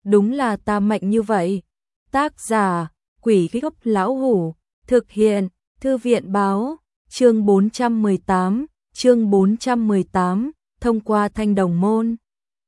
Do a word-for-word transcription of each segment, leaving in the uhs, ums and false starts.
đúng là ta mạnh như vậy. Tác giả, Quỷ Gốc Lão Hủ, thực hiện, Thư viện báo, chương bốn trăm mười tám, chương bốn trăm mười tám, thông qua thanh đồng môn.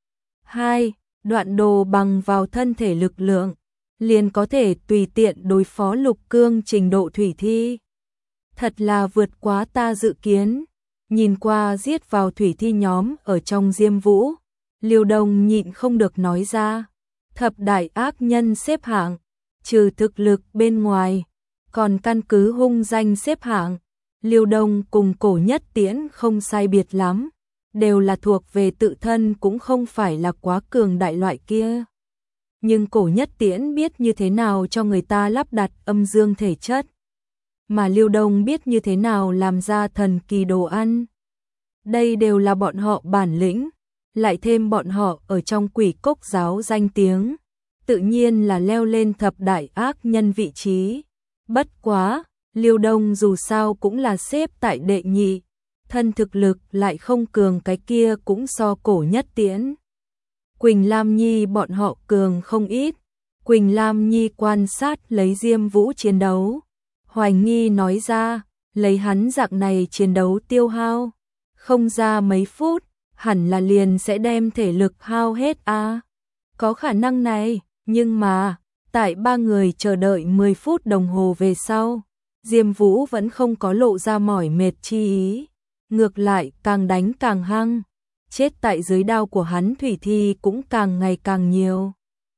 hai. Đoạn đồ bằng vào thân thể lực lượng, liền có thể tùy tiện đối phó lục cương trình độ thủy thi. Thật là vượt quá ta dự kiến. Nhìn qua giết vào thủy thi nhóm ở trong Diêm Vũ, Liêu Đông nhịn không được nói ra. Thập đại ác nhân xếp hạng, trừ thực lực bên ngoài, còn căn cứ hung danh xếp hạng. Liêu Đông cùng Cổ Nhất Tiễn không sai biệt lắm, đều là thuộc về tự thân cũng không phải là quá cường đại loại kia. Nhưng Cổ Nhất Tiễn biết như thế nào cho người ta lắp đặt âm dương thể chất, mà Liêu Đông biết như thế nào làm ra thần kỳ đồ ăn. Đây đều là bọn họ bản lĩnh, lại thêm bọn họ ở trong Quỷ Cốc giáo danh tiếng, tự nhiên là leo lên thập đại ác nhân vị trí. Bất quá, Liêu Đông dù sao cũng là xếp tại đệ nhị, thân thực lực lại không cường, cái kia cũng so Cổ Nhất Tiễn. Quỳnh Lam Nhi bọn họ cường không ít. Quỳnh Lam Nhi quan sát lấy Diêm Vũ chiến đấu, hoài nghi nói ra, lấy hắn dạng này chiến đấu tiêu hao, không ra mấy phút, hẳn là liền sẽ đem thể lực hao hết a. À, có khả năng này, nhưng mà, tại ba người chờ đợi mười phút đồng hồ về sau, Diêm Vũ vẫn không có lộ ra mỏi mệt chi ý, ngược lại càng đánh càng hăng, chết tại dưới đao của hắn thủy thi cũng càng ngày càng nhiều.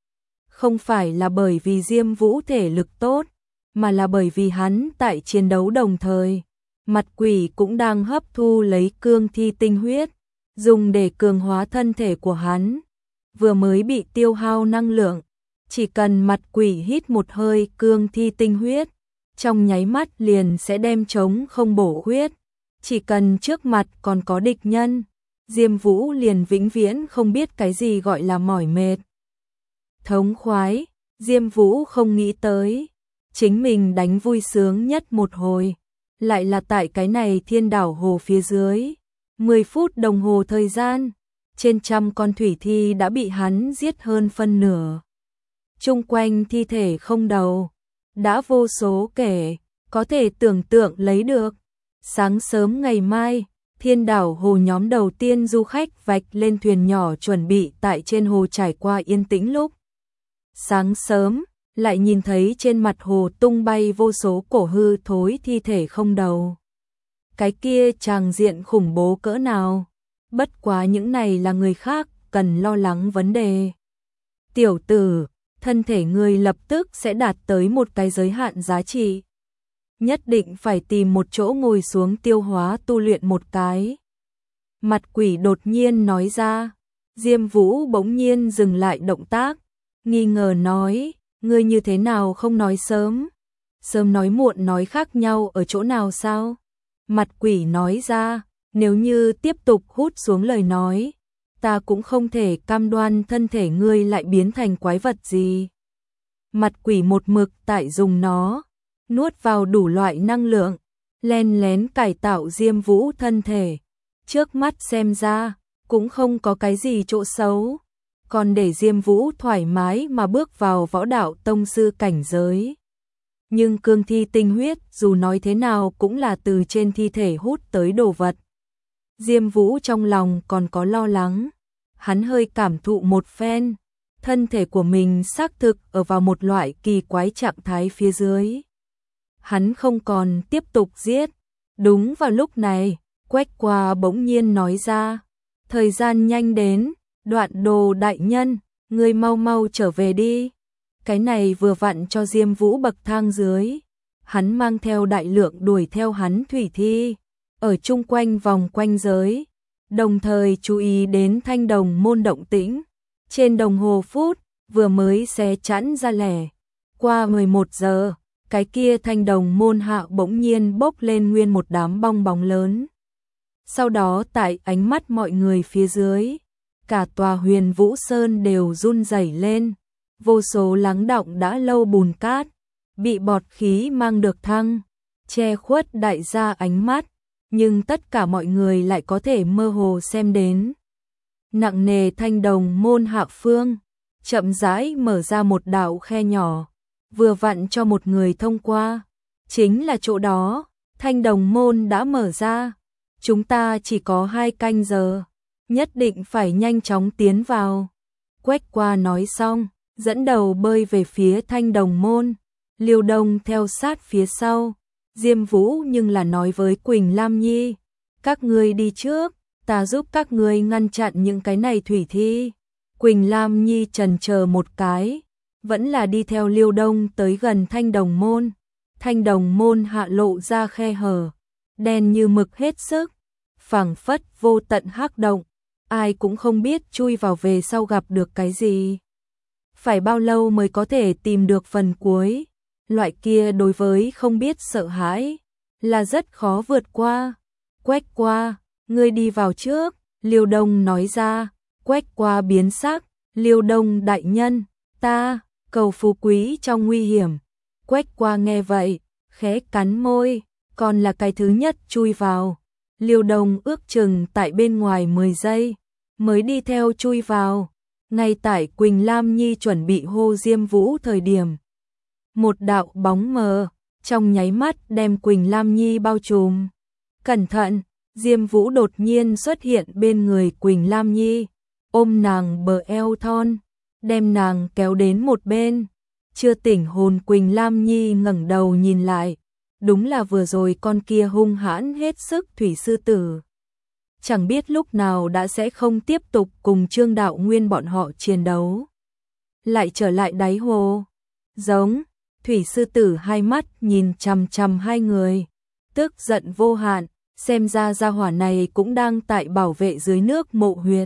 Không phải là bởi vì Diêm Vũ thể lực tốt, mà là bởi vì hắn tại chiến đấu đồng thời, mặt quỷ cũng đang hấp thu lấy cương thi tinh huyết, dùng để cường hóa thân thể của hắn. Vừa mới bị tiêu hao năng lượng, chỉ cần mặt quỷ hít một hơi cương thi tinh huyết, trong nháy mắt liền sẽ đem trống không bổ huyết. Chỉ cần trước mặt còn có địch nhân, Diêm Vũ liền vĩnh viễn không biết cái gì gọi là mỏi mệt. Thống khoái, Diêm Vũ không nghĩ tới, chính mình đánh vui sướng nhất một hồi, lại là tại cái này Thiên Đảo Hồ phía dưới. mười phút đồng hồ thời gian, trên trăm con thủy thi đã bị hắn giết hơn phân nửa. Chung quanh thi thể không đầu, đã vô số kể, có thể tưởng tượng lấy được. Sáng sớm ngày mai, Thiên Đảo Hồ nhóm đầu tiên du khách vạch lên thuyền nhỏ chuẩn bị tại trên hồ trải qua yên tĩnh lúc. Sáng sớm, lại nhìn thấy trên mặt hồ tung bay vô số cổ hư thối thi thể không đầu. Cái kia tràng diện khủng bố cỡ nào, bất quá những này là người khác cần lo lắng vấn đề. Tiểu tử, thân thể ngươi lập tức sẽ đạt tới một cái giới hạn giá trị. Nhất định phải tìm một chỗ ngồi xuống tiêu hóa tu luyện một cái. Mặt quỷ đột nhiên nói ra. Diêm Vũ bỗng nhiên dừng lại động tác, nghi ngờ nói, ngươi như thế nào không nói sớm? Sớm nói muộn nói khác nhau ở chỗ nào sao? Mặt quỷ nói ra, nếu như tiếp tục hút xuống lời nói, ta cũng không thể cam đoan thân thể ngươi lại biến thành quái vật gì. Mặt quỷ một mực tại dùng nó, nuốt vào đủ loại năng lượng, len lén cải tạo Diêm Vũ thân thể. Trước mắt xem ra, cũng không có cái gì chỗ xấu, còn để Diêm Vũ thoải mái mà bước vào võ đạo tông sư cảnh giới. Nhưng cương thi tinh huyết dù nói thế nào cũng là từ trên thi thể hút tới đồ vật. Diêm Vũ trong lòng còn có lo lắng, hắn hơi cảm thụ một phen, thân thể của mình xác thực ở vào một loại kỳ quái trạng thái phía dưới. Hắn không còn tiếp tục giết. Đúng vào lúc này, Quách Qua bỗng nhiên nói ra, thời gian nhanh đến, Đoạn Đồ đại nhân, ngươi mau mau trở về đi. Cái này vừa vặn cho Diêm Vũ bậc thang dưới, hắn mang theo đại lượng đuổi theo hắn thủy thi, ở chung quanh vòng quanh giới, đồng thời chú ý đến thanh đồng môn động tĩnh. Trên đồng hồ phút, vừa mới xé chẵn ra lẻ, qua mười một giờ, cái kia thanh đồng môn hạ bỗng nhiên bốc lên nguyên một đám bong bóng lớn. Sau đó tại ánh mắt mọi người phía dưới, cả tòa Huyền Vũ Sơn đều run rẩy lên, vô số lắng đọng đã lâu bùn cát, bị bọt khí mang được thăng, che khuất đại gia ánh mắt, nhưng tất cả mọi người lại có thể mơ hồ xem đến. Nặng nề thanh đồng môn hạ phương, chậm rãi mở ra một đạo khe nhỏ, vừa vặn cho một người thông qua. Chính là chỗ đó, thanh đồng môn đã mở ra. Chúng ta chỉ có hai canh giờ, nhất định phải nhanh chóng tiến vào. Quách Qua nói xong, dẫn đầu bơi về phía thanh đồng môn, Liêu Đông theo sát phía sau. Diêm Vũ nhưng là nói với Quỳnh Lam Nhi, các ngươi đi trước, ta giúp các ngươi ngăn chặn những cái này thủy thi. Quỳnh Lam Nhi chần chờ một cái, vẫn là đi theo Liêu Đông tới gần thanh đồng môn. Thanh đồng môn hạ lộ ra khe hở, đen như mực hết sức, phảng phất vô tận hắc động, ai cũng không biết chui vào về sau gặp được cái gì. Phải bao lâu mới có thể tìm được phần cuối, loại kia đối với không biết sợ hãi, là rất khó vượt qua. Quách Qua, ngươi đi vào trước, Liêu Đông nói ra. Quách Qua biến sắc, Liêu Đông đại nhân, ta, cầu phú quý trong nguy hiểm. Quách Qua nghe vậy, khẽ cắn môi, còn là cái thứ nhất chui vào. Liêu Đông ước chừng tại bên ngoài mười giây, mới đi theo chui vào. Ngay tại Quỳnh Lam Nhi chuẩn bị hô Diêm Vũ thời điểm, một đạo bóng mờ, trong nháy mắt đem Quỳnh Lam Nhi bao trùm. Cẩn thận, Diêm Vũ đột nhiên xuất hiện bên người Quỳnh Lam Nhi, ôm nàng bờ eo thon, đem nàng kéo đến một bên. Chưa tỉnh hồn Quỳnh Lam Nhi ngẩng đầu nhìn lại, đúng là vừa rồi con kia hung hãn hết sức thủy sư tử. Chẳng biết lúc nào đã sẽ không tiếp tục cùng Trương Đạo Nguyên bọn họ chiến đấu. Lại trở lại đáy hồ. Giống, thủy sư tử hai mắt nhìn chằm chằm hai người, tức giận vô hạn, xem ra gia hỏa này cũng đang tại bảo vệ dưới nước mộ huyệt.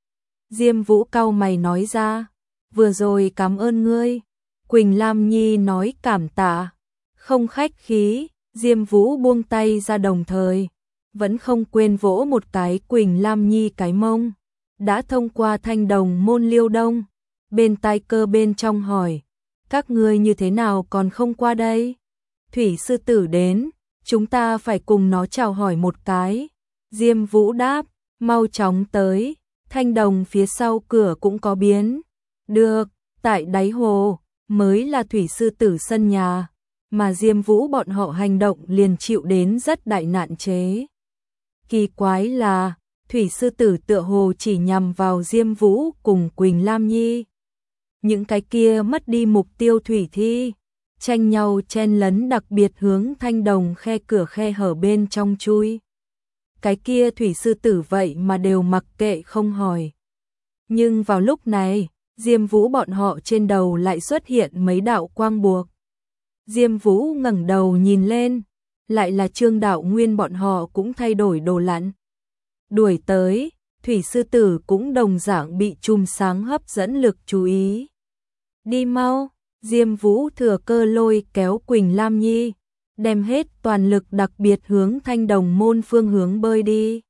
Diêm Vũ cau mày nói ra, vừa rồi cảm ơn ngươi. Quỳnh Lam Nhi nói cảm tạ, không khách khí. Diêm Vũ buông tay ra đồng thời, vẫn không quên vỗ một cái Quỳnh Lam Nhi cái mông. Đã thông qua thanh đồng môn Liêu Đông, bên tai cơ bên trong hỏi, các ngươi như thế nào còn không qua đây? Thủy sư tử đến, chúng ta phải cùng nó chào hỏi một cái. Diêm Vũ đáp, mau chóng tới, thanh đồng phía sau cửa cũng có biến. Được, tại đáy hồ, mới là thủy sư tử sân nhà, mà Diêm Vũ bọn họ hành động liền chịu đến rất đại nạn chế. Kỳ quái là, thủy sư tử tựa hồ chỉ nhằm vào Diêm Vũ cùng Quỳnh Lam Nhi. Những cái kia mất đi mục tiêu thủy thi, tranh nhau chen lấn đặc biệt hướng thanh đồng khe cửa khe hở bên trong chui. Cái kia thủy sư tử vậy mà đều mặc kệ không hỏi. Nhưng vào lúc này, Diêm Vũ bọn họ trên đầu lại xuất hiện mấy đạo quang buộc. Diêm Vũ ngẩng đầu nhìn lên, lại là Trương Đạo Nguyên bọn họ cũng thay đổi đồ lặn. Đuổi tới, thủy sư tử cũng đồng dạng bị chùm sáng hấp dẫn lực chú ý. Đi mau, Diêm Vũ thừa cơ lôi kéo Quỳnh Lam Nhi, đem hết toàn lực đặc biệt hướng thanh đồng môn phương hướng bơi đi.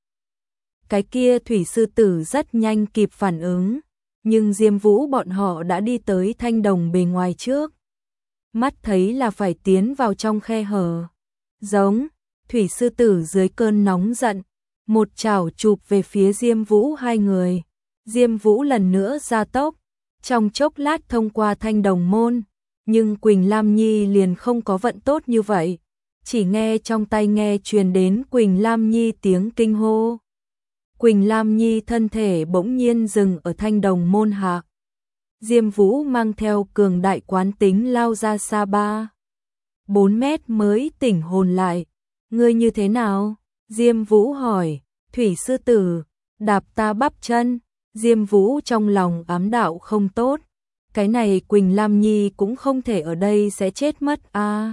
Cái kia thủy sư tử rất nhanh kịp phản ứng, nhưng Diêm Vũ bọn họ đã đi tới thanh đồng bề ngoài trước. Mắt thấy là phải tiến vào trong khe hở. Giống, thủy sư tử dưới cơn nóng giận, một chảo chụp về phía Diêm Vũ hai người. Diêm Vũ lần nữa gia tốc, trong chốc lát thông qua thanh đồng môn, nhưng Quỳnh Lam Nhi liền không có vận tốt như vậy. Chỉ nghe trong tai nghe truyền đến Quỳnh Lam Nhi tiếng kinh hô. Quỳnh Lam Nhi thân thể bỗng nhiên dừng ở thanh đồng môn hạ. Diêm Vũ mang theo cường đại quán tính lao ra xa ba bốn mét mới tỉnh hồn lại. Ngươi như thế nào? Diêm Vũ hỏi. Thủy sư tử, đạp ta bắp chân. Diêm Vũ trong lòng ám đạo không tốt. Cái này Quỳnh Lam Nhi cũng không thể ở đây sẽ chết mất a. À.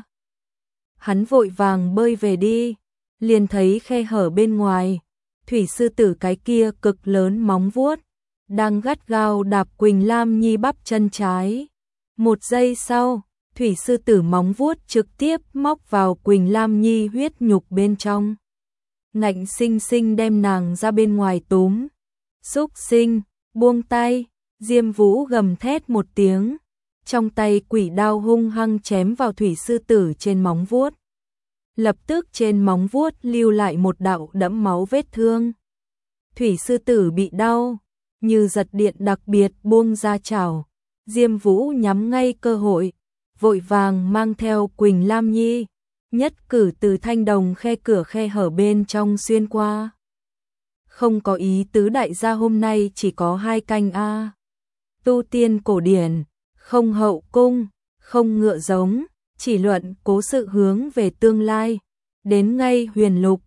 Hắn vội vàng bơi về đi, liền thấy khe hở bên ngoài, thủy sư tử cái kia cực lớn móng vuốt đang gắt gao đạp Quỳnh Lam Nhi bắp chân trái. Một giây sau, thủy sư tử móng vuốt trực tiếp móc vào Quỳnh Lam Nhi huyết nhục bên trong, ngạnh sinh sinh đem nàng ra bên ngoài túm. Xúc sinh, buông tay. Diêm Vũ gầm thét một tiếng, trong tay quỷ đao hung hăng chém vào thủy sư tử trên móng vuốt. Lập tức trên móng vuốt lưu lại một đạo đẫm máu vết thương. Thủy sư tử bị đau, như giật điện đặc biệt buông ra chảo, Diêm Vũ nhắm ngay cơ hội, vội vàng mang theo Quỳnh Lam Nhi, nhất cử từ thanh đồng khe cửa khe hở bên trong xuyên qua. Không có ý tứ đại gia hôm nay chỉ có hai canh a. Tu tiên cổ điển, không hậu cung, không ngựa giống, chỉ luận cố sự hướng về tương lai. Đến ngay huyền lục,